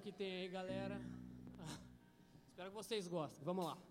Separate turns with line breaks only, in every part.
que tem aí, galera. Espero que vocês gostem. Vamos lá.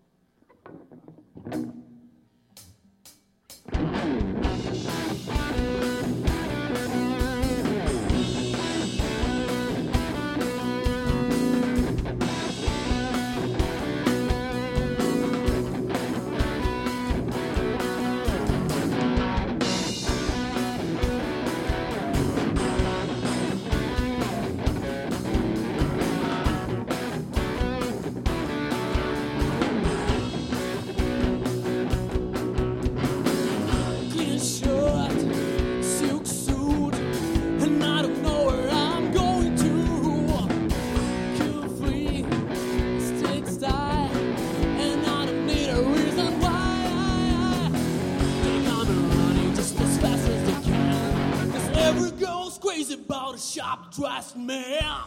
Dressed man.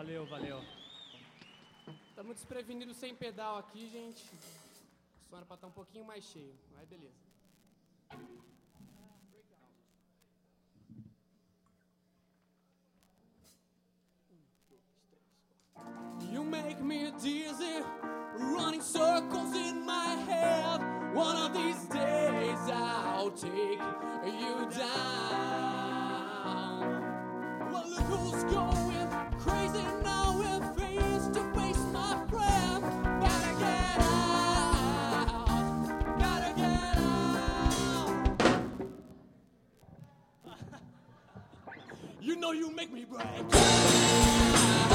Valeu. Estamos desprevenidos sem pedal aqui, gente. O som era pra estar um pouquinho mais cheio, mas beleza. You make me dizzy, running circles in my head. One of these days I'll take you down. Well, look who's going crazy now with face to face, my friend. Gotta get out. You know you make me break down.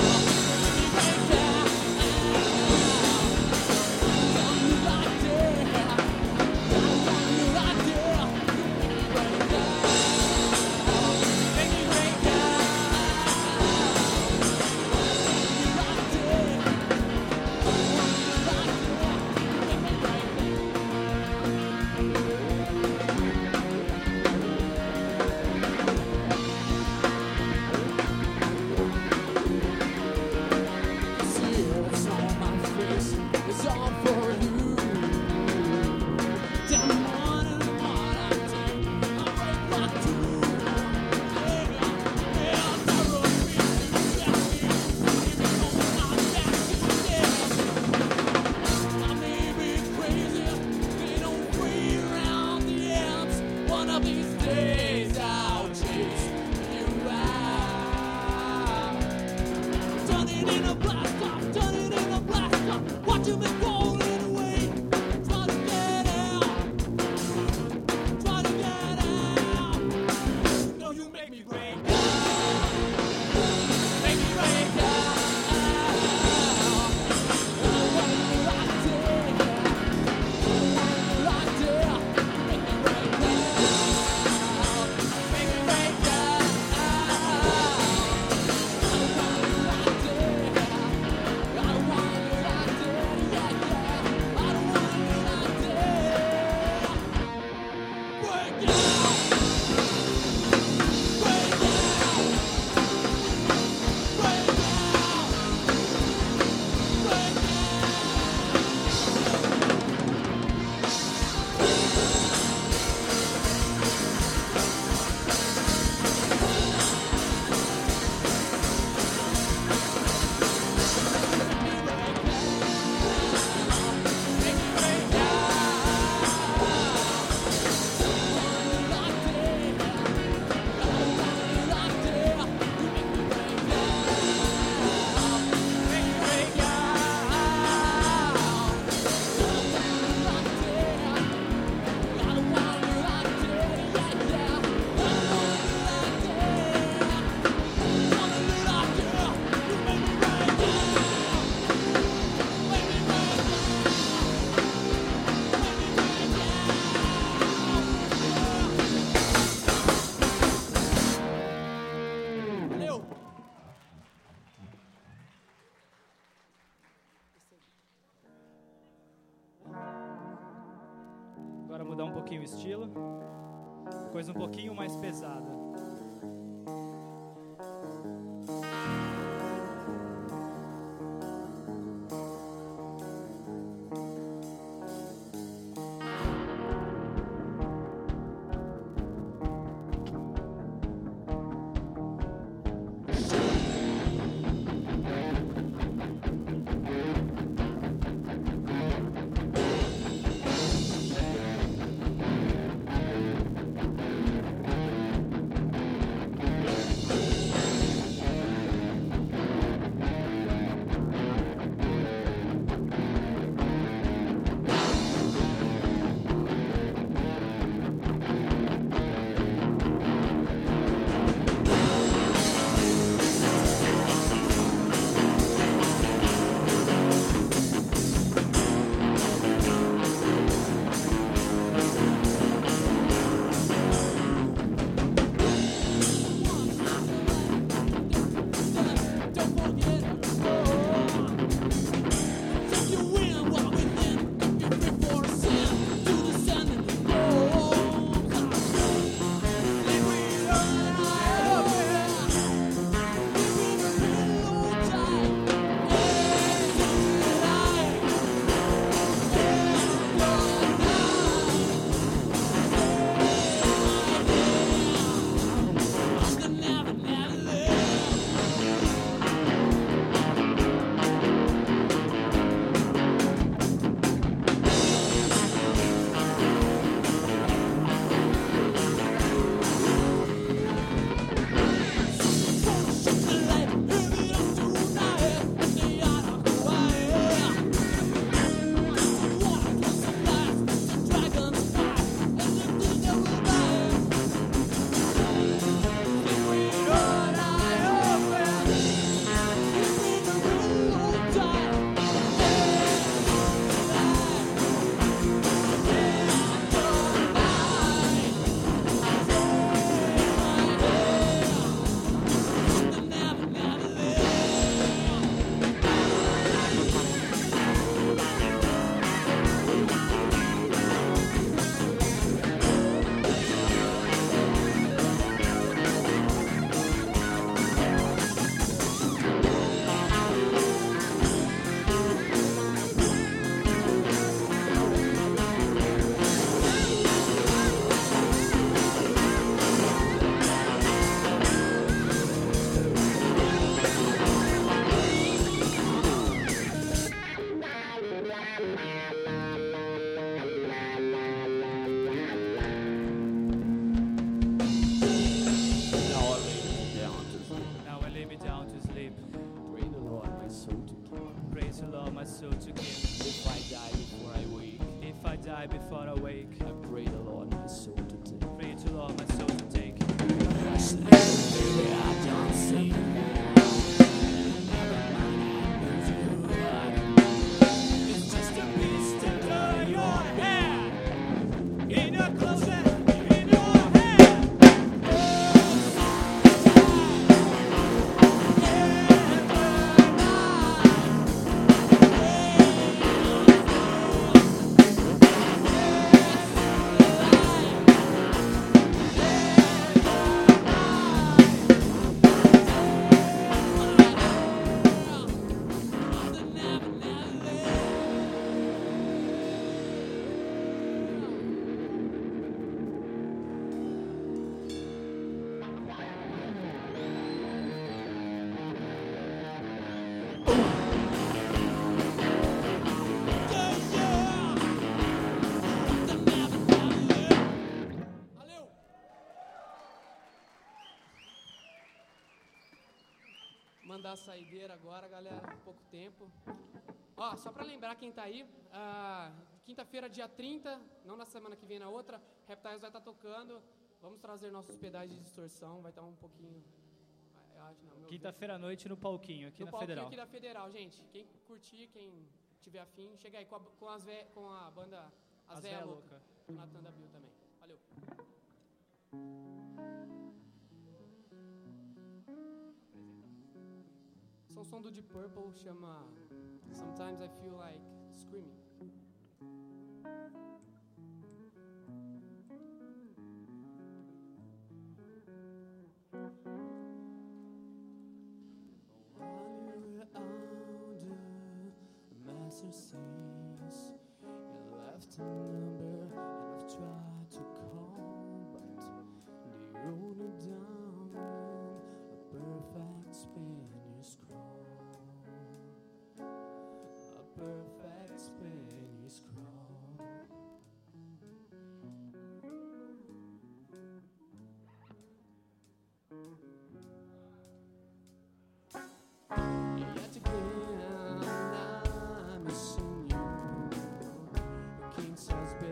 Agora mudar um pouquinho o estilo, coisa um pouquinho mais pesada.
mandar a saideira agora, galera, pouco tempo. Ó, só pra lembrar quem tá aí, quinta-feira, dia 30, não na semana que vem, na outra, Reptiles vai estar tocando. Vamos trazer nossos pedais de distorção, vai estar um pouquinho... Eu acho, não,
Quinta-feira à noite no palquinho, aqui na Federal.
Aqui da Federal, gente. Quem curtir, quem tiver afim, chega aí com a banda As Véia Louca. O Nathan da Bill também. Valeu. Esse é um som do Deep Purple, chama Sometimes I Feel Like Screaming. Says you left a number and I've tried to call, but they wrote it down in a perfect Spanish scroll. A perfect Spanish scroll. Yet again missing you. Your king size bed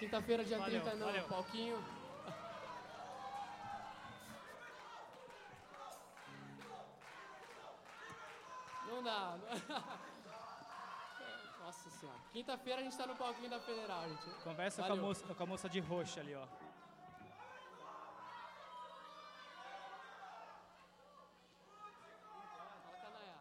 Quinta-feira, dia
Valeu,
30, no
valeu.
palquinho. Não dá. Nossa senhora. Quinta-feira a gente tá no palquinho da Federal, gente.
Conversa
Valeu.
com a moça de roxo ali, ó.
Fala, Canaiá.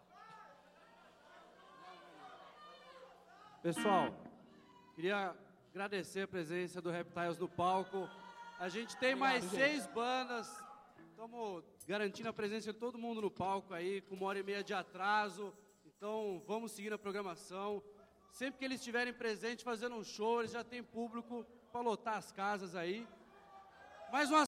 Pessoal, queria agradecer a presença do Reptiles no palco. A gente tem mais
Obrigado,
6 bandas. Estamos garantindo a presença de todo mundo no palco aí, com 1h30 de atraso. Então, vamos seguir a programação. Sempre que eles estiverem presentes fazendo um show, eles já têm público para lotar as casas aí. Mais uma